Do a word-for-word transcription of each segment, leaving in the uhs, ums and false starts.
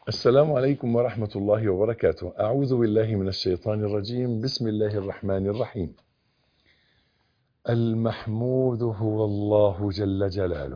السلام عليكم ورحمة الله وبركاته. أعوذ بالله من الشيطان الرجيم. بسم الله الرحمن الرحيم. المحمود هو الله جل جلاله،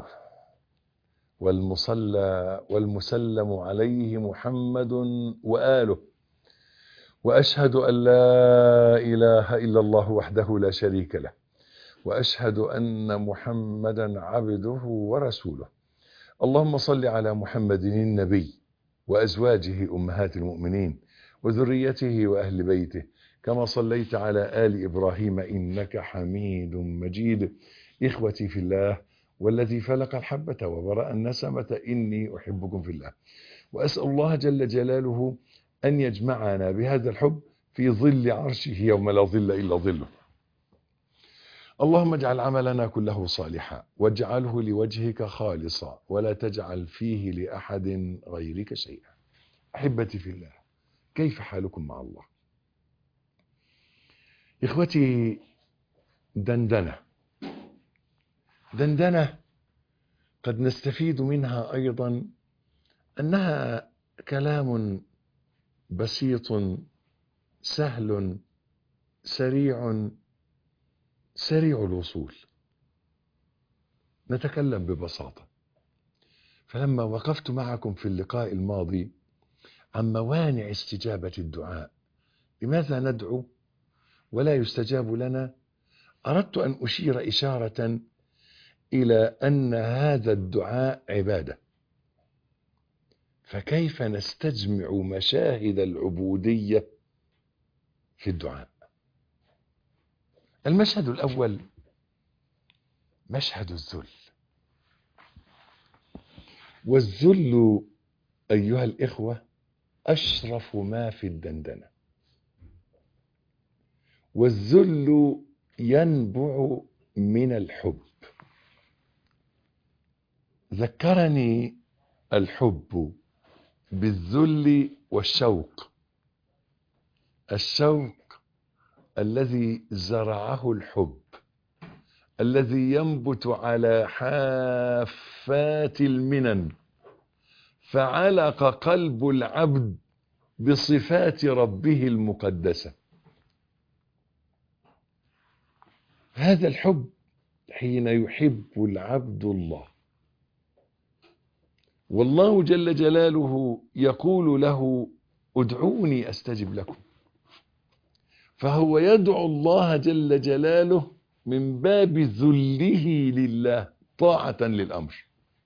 والمصلى والمسلم عليه محمد وآله، وأشهد أن لا إله إلا الله وحده لا شريك له، وأشهد أن محمدا عبده ورسوله. اللهم صل على محمد النبي وأزواجه أمهات المؤمنين وذريته وأهل بيته، كما صليت على آل إبراهيم إنك حميد مجيد. إخوتي في الله، والذي فلق الحبة وبرأ النسمة، إني أحبكم في الله، وأسأل الله جل جلاله أن يجمعنا بهذا الحب في ظل عرشه يوم لا ظل إلا ظله. اللهم اجعل عملنا كله صالحا، واجعله لوجهك خالصا، ولا تجعل فيه لأحد غيرك شيئا. أحبتي في الله، كيف حالكم مع الله؟ إخوتي، دندنة دندنة قد نستفيد منها أيضا أنها كلام بسيط سهل سريع سريع الوصول. نتكلم ببساطة. فلما وقفت معكم في اللقاء الماضي عن موانع استجابة الدعاء، لماذا ندعو ولا يستجاب لنا، أردت أن أشير إشارة إلى أن هذا الدعاء عبادة. فكيف نستجمع مشاهد العبودية في الدعاء؟ المشهد الأول مشهد الذل. والذل أيها الإخوة أشرف ما في الدندنة، والذل ينبع من الحب. ذكرني الحب بالذل والشوق. الشوق الذي زرعه الحب، الذي ينبت على حافات المنن، فعلق قلب العبد بصفات ربه المقدسة. هذا الحب حين يحب العبد الله، والله جل جلاله يقول له ادعوني أستجب لكم، فهو يدعو الله جل جلاله من باب ذله لله طاعة للأمر.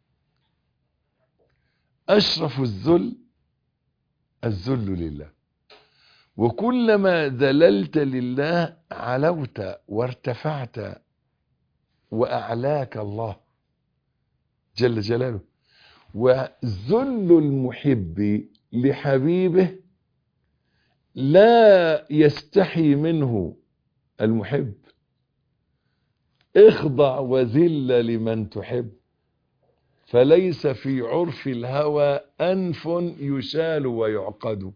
أشرف الذل الذل لله، وكلما ذللت لله علوت وارتفعت وأعلاك الله جل جلاله. وذل المحب لحبيبه لا يستحي منه المحب. اخضع وذل لمن تحب، فليس في عرف الهوى أنف يشال ويعقد.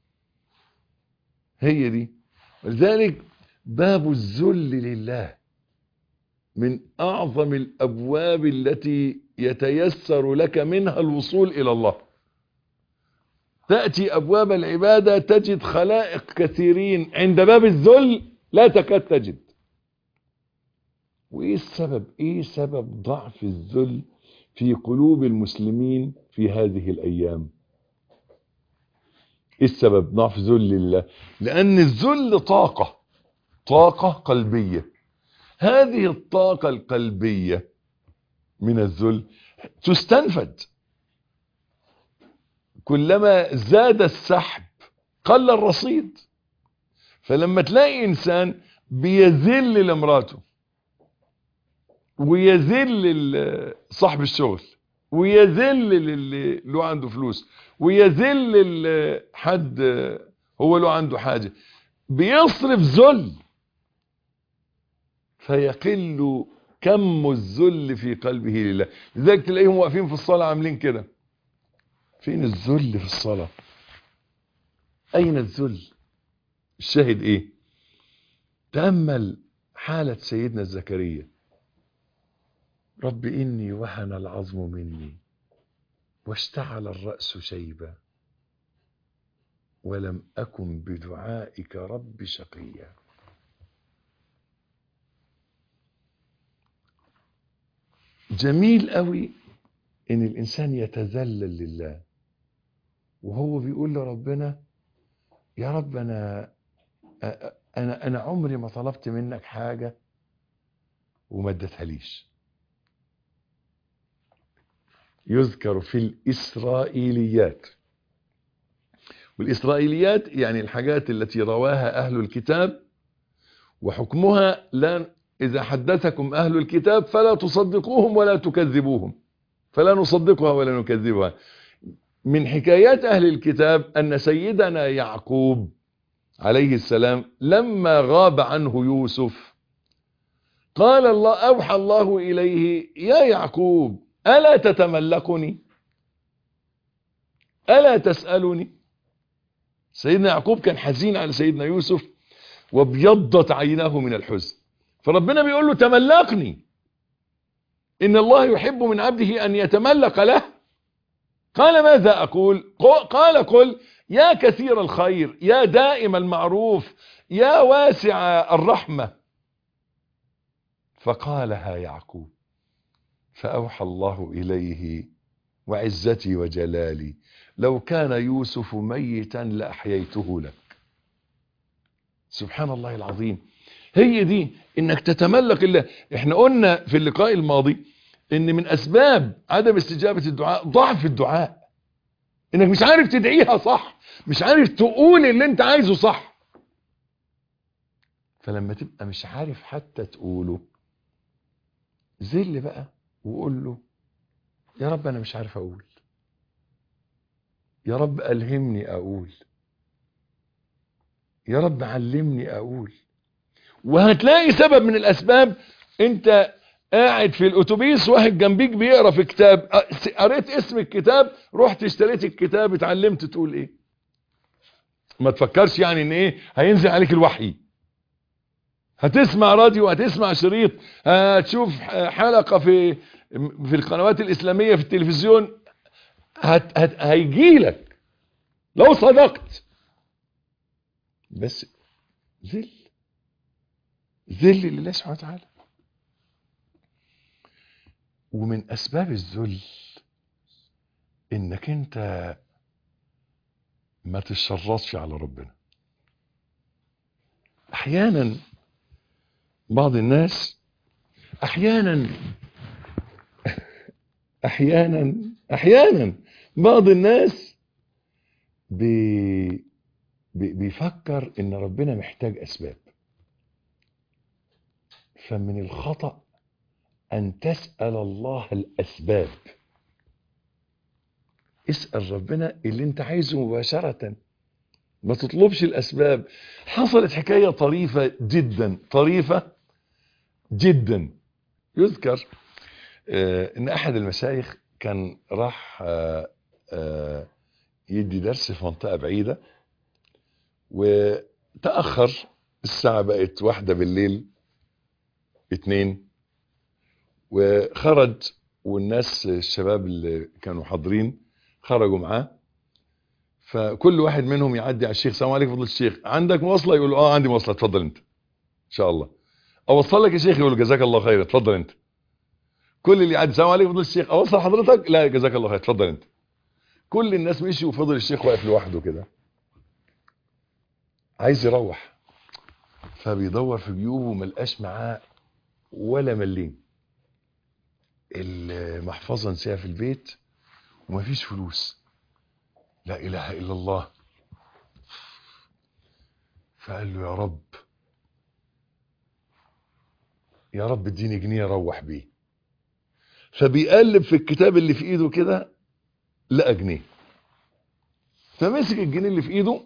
هي دي. ولذلك باب الذل لله من أعظم الأبواب التي يتيسر لك منها الوصول إلى الله. تأتي أبواب العبادة تجد خلائق كثيرين، عند باب الذل لا تكاد تجد. وإيه السبب؟ إيه سبب ضعف الذل في قلوب المسلمين في هذه الأيام؟ إيه السبب ضعف ذل الله؟ لأن الذل طاقة طاقة قلبية. هذه الطاقة القلبية من الذل تستنفد. كلما زاد السحب قل الرصيد. فلما تلاقي إنسان بيذل لمراته، ويذل صاحب الشغل، ويذل اللي له عنده فلوس، ويذل حد هو له عنده حاجة، بيصرف ذل، فيقل كم الذل في قلبه لله. لذلك تلاقيهم واقفين في الصلاة عاملين كده. فين الذل في الصلاة؟ أين الذل؟ الشاهد إيه؟ تأمل حالة سيدنا زكريا. رب إني وهن العظم مني واشتعل الرأس شيبا ولم أكن بدعائك رب شقيا. جميل قوي ان الانسان يتذلل لله وهو بيقول لربنا يا رب انا انا انا عمري ما طلبت منك حاجه وما اديتهاليش. يذكر في الاسرائيليات، والاسرائيليات يعني الحاجات التي رواها اهل الكتاب، وحكمها لا اذا حدثكم اهل الكتاب فلا تصدقوهم ولا تكذبوهم، فلا نصدقها ولا نكذبها. من حكايات أهل الكتاب أن سيدنا يعقوب عليه السلام لما غاب عنه يوسف قال الله، أوحى الله إليه يا يعقوب ألا تتملكني ألا تسألني. سيدنا يعقوب كان حزين على سيدنا يوسف وابيضت عيناه من الحزن، فربنا بيقول له تملكني، إن الله يحب من عبده أن يتملك له. قال ماذا أقول؟ قال قل يا كثير الخير، يا دائم المعروف، يا واسع الرحمة. فقالها يعقوب فأوحى الله إليه وعزتي وجلالي لو كان يوسف ميتا لأحييته لك. سبحان الله العظيم. هي دي انك تتملك الله. احنا قلنا في اللقاء الماضي ان من اسباب عدم استجابة الدعاء ضعف الدعاء، انك مش عارف تدعيها صح، مش عارف تقول اللي انت عايزه صح. فلما تبقى مش عارف حتى تقوله ذل بقى وقول له يا رب انا مش عارف اقول، يا رب ألهمني اقول، يا رب علمني اقول. وهتلاقي سبب من الاسباب، انت قاعد في الاتوبيس واحد جنبيك بيقرا في كتاب، قريت اسم الكتاب، رحت اشتريت الكتاب، اتعلمت تقول ايه. ما تفكرش يعني ان ايه هينزل عليك الوحي. هتسمع راديو، هتسمع شريط، هتشوف حلقة في في القنوات الاسلامية في التلفزيون، هت هت هيجيلك لو صدقت. بس ذل ذل لله سبحانه وتعالى. ومن اسباب الذل انك انت ما تشرطش على ربنا. احيانا بعض الناس احيانا احيانا احيانا بعض الناس بي بي بيفكر ان ربنا محتاج اسباب. فمن الخطأ ان تسأل الله الاسباب. اسأل ربنا اللي انت عايزه مباشرة، ما تطلبش الاسباب. حصلت حكاية طريفة جدا، طريفة جدا. يذكر آه ان احد المشايخ كان راح آه آه يدي درس في منطقة بعيدة، وتأخر، الساعة بقت واحدة بالليل اتنين، وخرج، والناس الشباب اللي كانوا حاضرين خرجوا معاه. فكل واحد منهم يعدي على الشيخ، السلام عليكم فضل الشيخ، عندك مواصلة؟ يقول له اه عندي مواصلة، اتفضل انت ان شاء الله. اوصل لك يا شيخ؟ يقول له جزاك الله خير، اتفضل انت. كل اللي يعدي السلام عليكم فضل الشيخ، اوصل حضرتك؟ لا جزاك الله خير، اتفضل انت. كل الناس مشي وفضل الشيخ واقف لوحده كده عايز يروح. فبيدور في جيوبه وما لقاش معاه ولا مليم، المحفظة نسيها في البيت ومفيش فلوس. لا اله الا الله. فقال له يا رب يا رب اديني جنيه اروح بيه. فبيقلب في الكتاب اللي في ايده كده لقى جنيه، فمسك الجنيه اللي في ايده،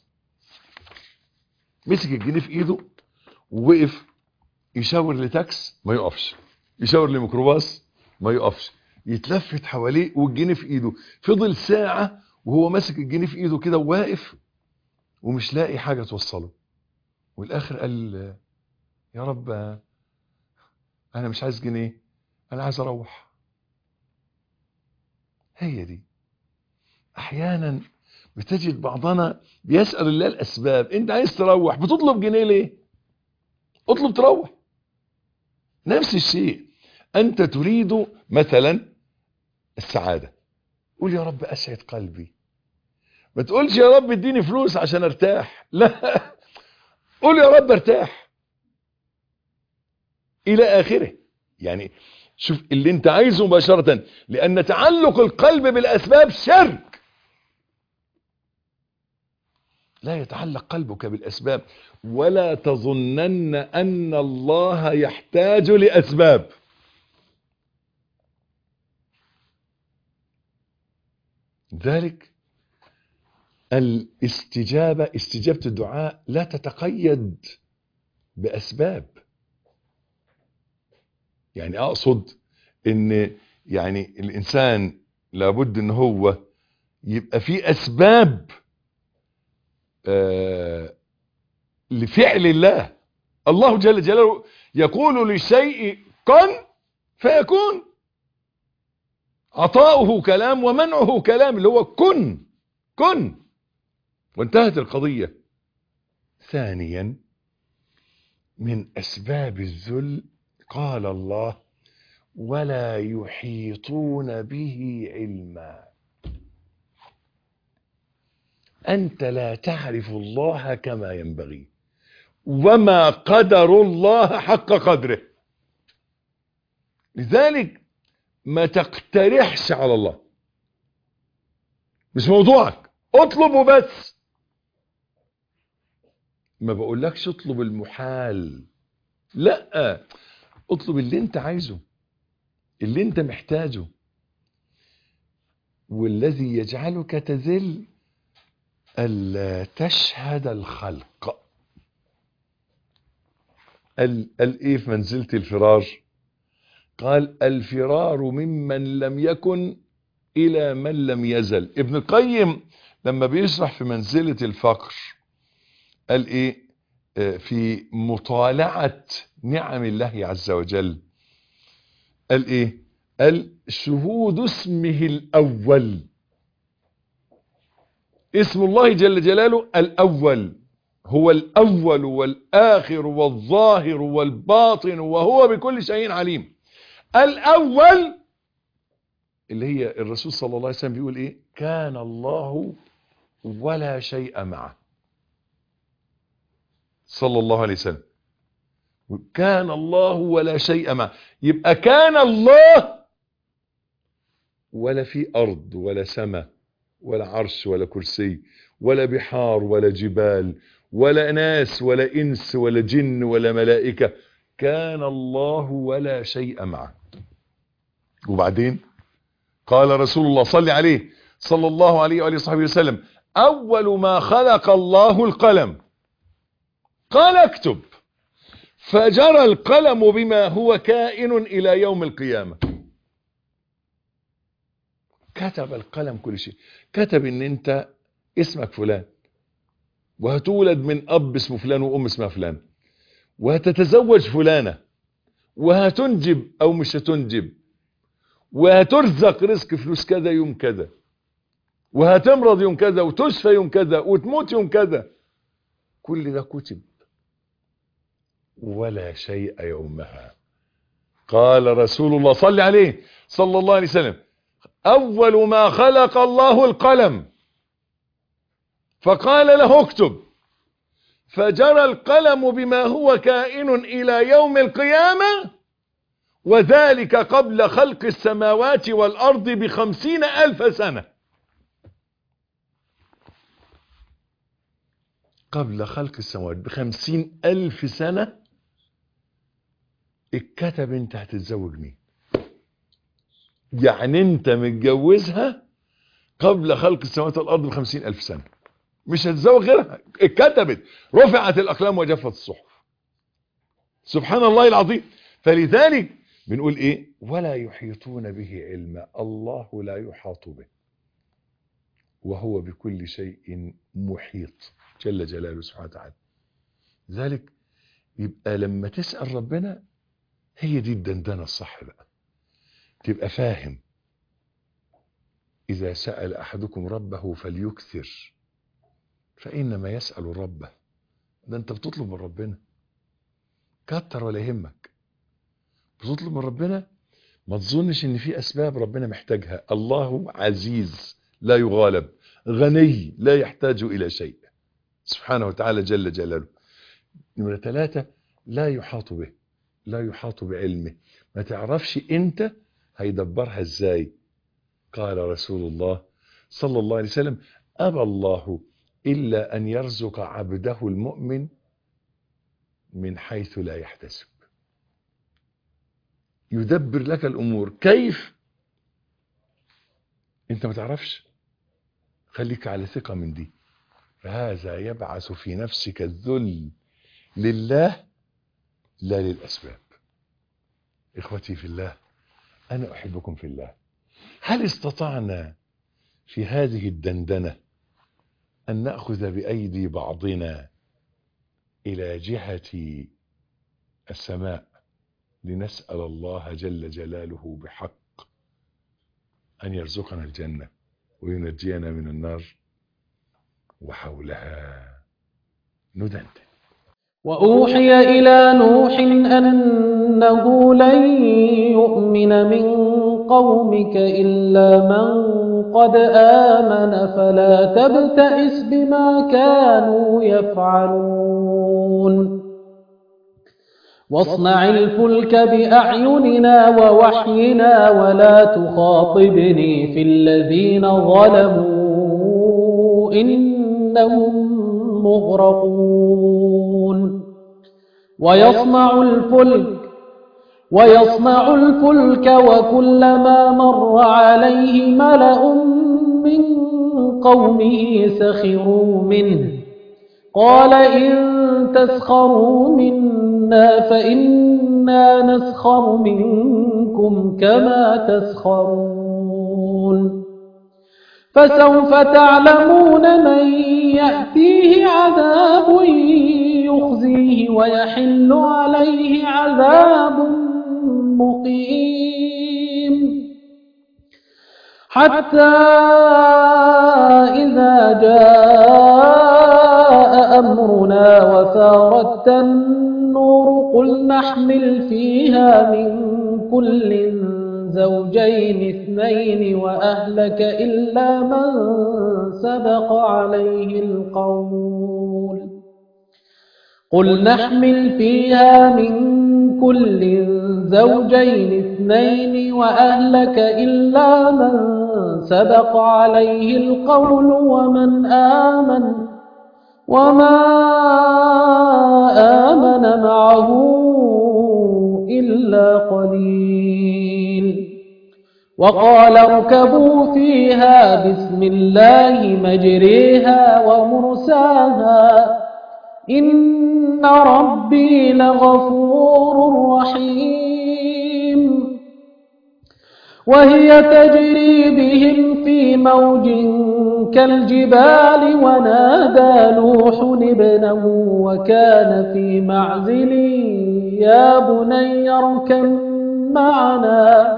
مسك الجنيه في ايده ووقف يشاور لتاكس ما يقفش، يشاور لميكروباص ما يقفش، يتلفت حواليه والجنيه في ايده. فضل ساعة وهو ماسك الجنيه في ايده كده وواقف ومش لاقي حاجة توصله. والاخر قال يا رب انا مش عايز جنيه، انا عايز اروح. هي دي. احيانا بتجد بعضنا بيسأل الله الأسباب. أنت عايز تروح، بتطلب جنيه ليه؟ اطلب تروح. نفس الشيء، أنت تريد مثلا السعادة، قول يا رب أسعد قلبي. ما تقولش يا رب اديني فلوس عشان ارتاح، لا، قول يا رب ارتاح إلى آخره. يعني شوف اللي أنت عايزه مباشرة، لأن تعلق القلب بالأسباب شرك. لا يتعلق قلبك بالأسباب، ولا تظنن أن الله يحتاج لأسباب. ذلك الاستجابة، استجابة الدعاء لا تتقيد بأسباب. يعني أقصد إن يعني الإنسان لابد إن هو يبقى فيه أسباب آه لفعل الله. الله جل جلاله يقول للشيء كن فيكون. عطاؤه كلام ومنعه كلام، اللي هو كن كن وانتهت القضية. ثانيا، من أسباب الذل قال الله ولا يحيطون به علما. أنت لا تعرف الله كما ينبغي، وما قدر الله حق قدره. لذلك ما تقترحش على الله، مش موضوعك، اطلبه بس. ما بقولكش اطلب المحال، لا، اطلب اللي انت عايزه، اللي انت محتاجه. والذي يجعلك تذل ألا تشهد الخلق. قال قال ايه في منزلة الفرار؟ قال الفرار ممن لم يكن الى من لم يزل. ابن القيم لما بيشرح في منزلة الفقر قال ايه آه في مطالعة نعم الله عز وجل؟ قال ايه؟ قال شهود اسمه الاول. اسم الله جل جلاله الاول، هو الاول والاخر والظاهر والباطن، وهو بكل شيء عليم. الاول اللي هي الرسول صلى الله عليه وسلم بيقول ايه؟ كان الله ولا شيء معه، صلى الله عليه وسلم. كان الله ولا شيء معه، يبقى كان الله ولا في ارض ولا سماء ولا عرش ولا كرسي ولا بحار ولا جبال ولا ناس ولا انس ولا جن ولا ملائكة. كان الله ولا شيء معه. وبعدين قال رسول الله صلى عليه صلى الله عليه وآله وصحبه وسلم اول ما خلق الله القلم، قال اكتب، فجرى القلم بما هو كائن الى يوم القيامة. كتب القلم كل شيء. كتب ان انت اسمك فلان، وهتولد من اب اسمه فلان وام اسمها فلان، وهتتزوج فلانة، وهتنجب او مش هتنجب، وهترزق رزق فلوس كذا يوم كذا، وهتمرض يوم كذا، وتشفى يوم كذا، وتموت يوم كذا. كل ده كتب. ولا شيء يومها. قال رسول الله صلى عليه صلى الله عليه وسلم اول ما خلق الله القلم، فقال له اكتب، فجرى القلم بما هو كائن الى يوم القيامة، وذلك قبل خلق السماوات والارض بخمسين الف سنة. قبل خلق السماوات بخمسين الف سنة اتكتب انت هتتزوج مين. يعني انت متجوزها قبل خلق السماوات والارض بخمسين الف سنة، مش هتتزوج غيرها، اتكتبت، رفعت الاقلام وجفت الصحف. سبحان الله العظيم. فلذلك بنقول ايه؟ ولا يحيطون به علما. الله لا يحاط به، وهو بكل شيء محيط جل جلاله سبحانه وتعالى. ذلك يبقى لما تسأل ربنا هي دي الدندنة الصح بقى، تبقى فاهم إذا سأل أحدكم ربه فليكثر فإنما يسأل ربه. ده أنت بتطلب من ربنا، كتر ولا يهمك. بتطلب من ربنا، ما تظنش ان في اسباب ربنا محتاجها. الله عزيز لا يغالب، غني لا يحتاج الى شيء سبحانه وتعالى جل جلاله. نمرة ثلاثة، لا يحاط به، لا يحاط بعلمه، ما تعرفش انت هيدبرها ازاي. قال رسول الله صلى الله عليه وسلم: أبى الله إلا أن يرزق عبده المؤمن من حيث لا يحتسب. يدبر لك الأمور كيف انت ما تعرفش، خليك على ثقة من دي. فهذا يبعث في نفسك الذل لله لا للأسباب. إخوتي في الله، أنا أحبكم في الله. هل استطعنا في هذه الدندنة أن نأخذ بأيدي بعضنا إلى جهة السماء لنسأل الله جل جلاله بحق أن يرزقنا الجنة وينجينا من النار؟ وحولها ندندن. وأوحي إلى نوح أنه لن يؤمن من قومك إلا من قد آمن فلا تبتئس بما كانوا يفعلون. واصنع الفلك بأعيننا ووحينا ولا تخاطبني في الذين ظلموا إنهم مغرقون. ويصنع الفلك ويصنع الفلك وكلما مر عليه ملأ من قومه سخروا منه قال إن تسخروا منا فإنا نسخر منكم كما تسخرون. فسوف تعلمون من يأتيه عذاب يخزيه ويحل عليه عذاب مقيم. حتى إذا جاء أمرنا وفارت النور قل نحمل فيها من كل زوجين اثنين وأهلك إلا من سبق عليه القول قل نحمل فيها من كل زوجين اثنين وأهلك إلا من سبق عليه القول ومن آمن وما آمن معه إلا قليل. وقال اركبوا فيها بسم الله مجريها ومرساها إن ربي لغفور رحيم. وهي تجري بهم في موج كالجبال ونادى نوح ابنه وكان في معزل يا بني اركب معنا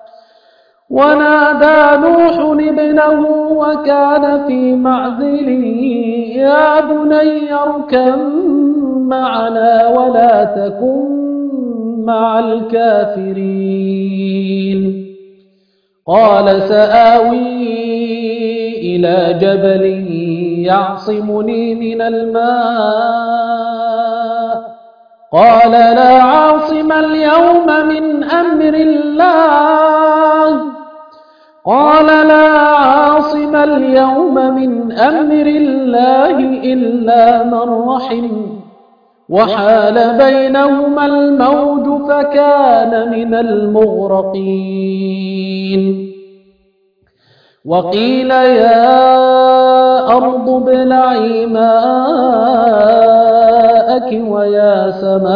ونادى نوح ابنه وكان في معزل يا بني اركب معنا ولا تكن مع الكافرين. قال سآوي إلى جبل يعصمني من الماء قال لا عاصم اليوم من أمر الله قال لا عاصم اليوم من أمر الله إلا من رحم وحال بينهما الموج فكان من المغرقين. وقيل يا أرض ابلعي ماءك ويا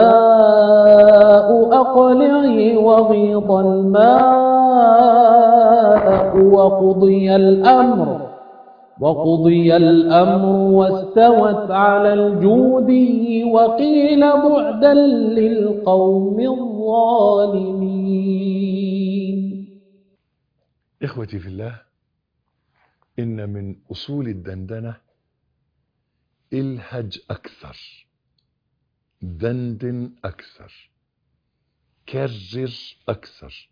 سماء أقلعي وغيض الماء وقضي الأمر وقضي الأمر واستوت على الجودي وقيل بعدا للقوم الظالمين. إخوتي في الله، إن من أصول الدندنة الهج أكثر، دندن أكثر، كرر أكثر.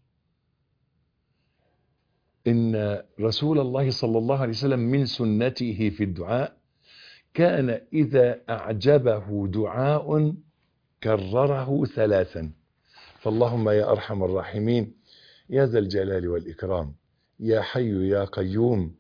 إن رسول الله صلى الله عليه وسلم من سنته في الدعاء كان إذا أعجبه دعاء كرره ثلاثا. فاللهم يا أرحم الراحمين يا ذا الجلال والإكرام يا حي يا قيوم،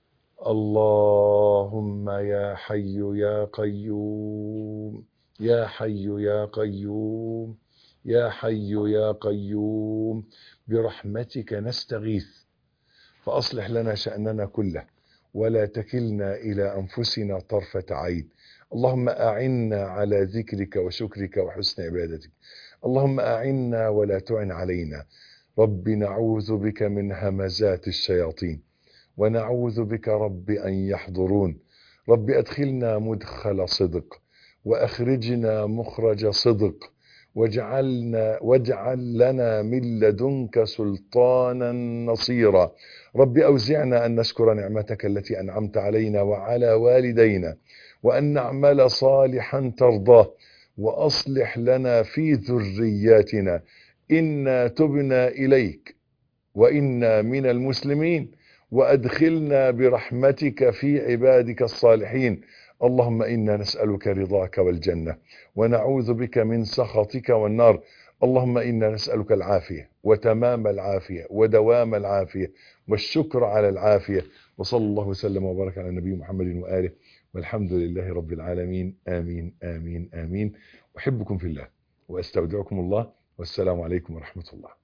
اللهم يا حي يا قيوم يا حي يا قيوم يا حي يا قيوم برحمتك نستغيث فأصلح لنا شأننا كله ولا تكلنا إلى أنفسنا طرفة عين. اللهم أعنا على ذكرك وشكرك وحسن عبادتك. اللهم أعنا ولا تعن علينا. رب نعوذ بك من همزات الشياطين ونعوذ بك رب أن يحضرون. رب أدخلنا مدخل صدق وأخرجنا مخرج صدق واجعلنا واجعل لنا من لدنك سلطانا نصيرا. رب أوزعنا أن نشكر نعمتك التي أنعمت علينا وعلى والدينا وأن نعمل صالحا ترضاه وأصلح لنا في ذرياتنا إنا تبنا إليك وإنا من المسلمين وأدخلنا برحمتك في عبادك الصالحين. اللهم إنا نسألك رضاك والجنة ونعوذ بك من سخطك والنار. اللهم إنا نسألك العافية وتمام العافية ودوام العافية والشكر على العافية. وصلى الله وسلم وبارك على النبي محمد وآله والحمد لله رب العالمين. آمين آمين آمين. أحبكم في الله وأستودعكم الله والسلام عليكم ورحمة الله.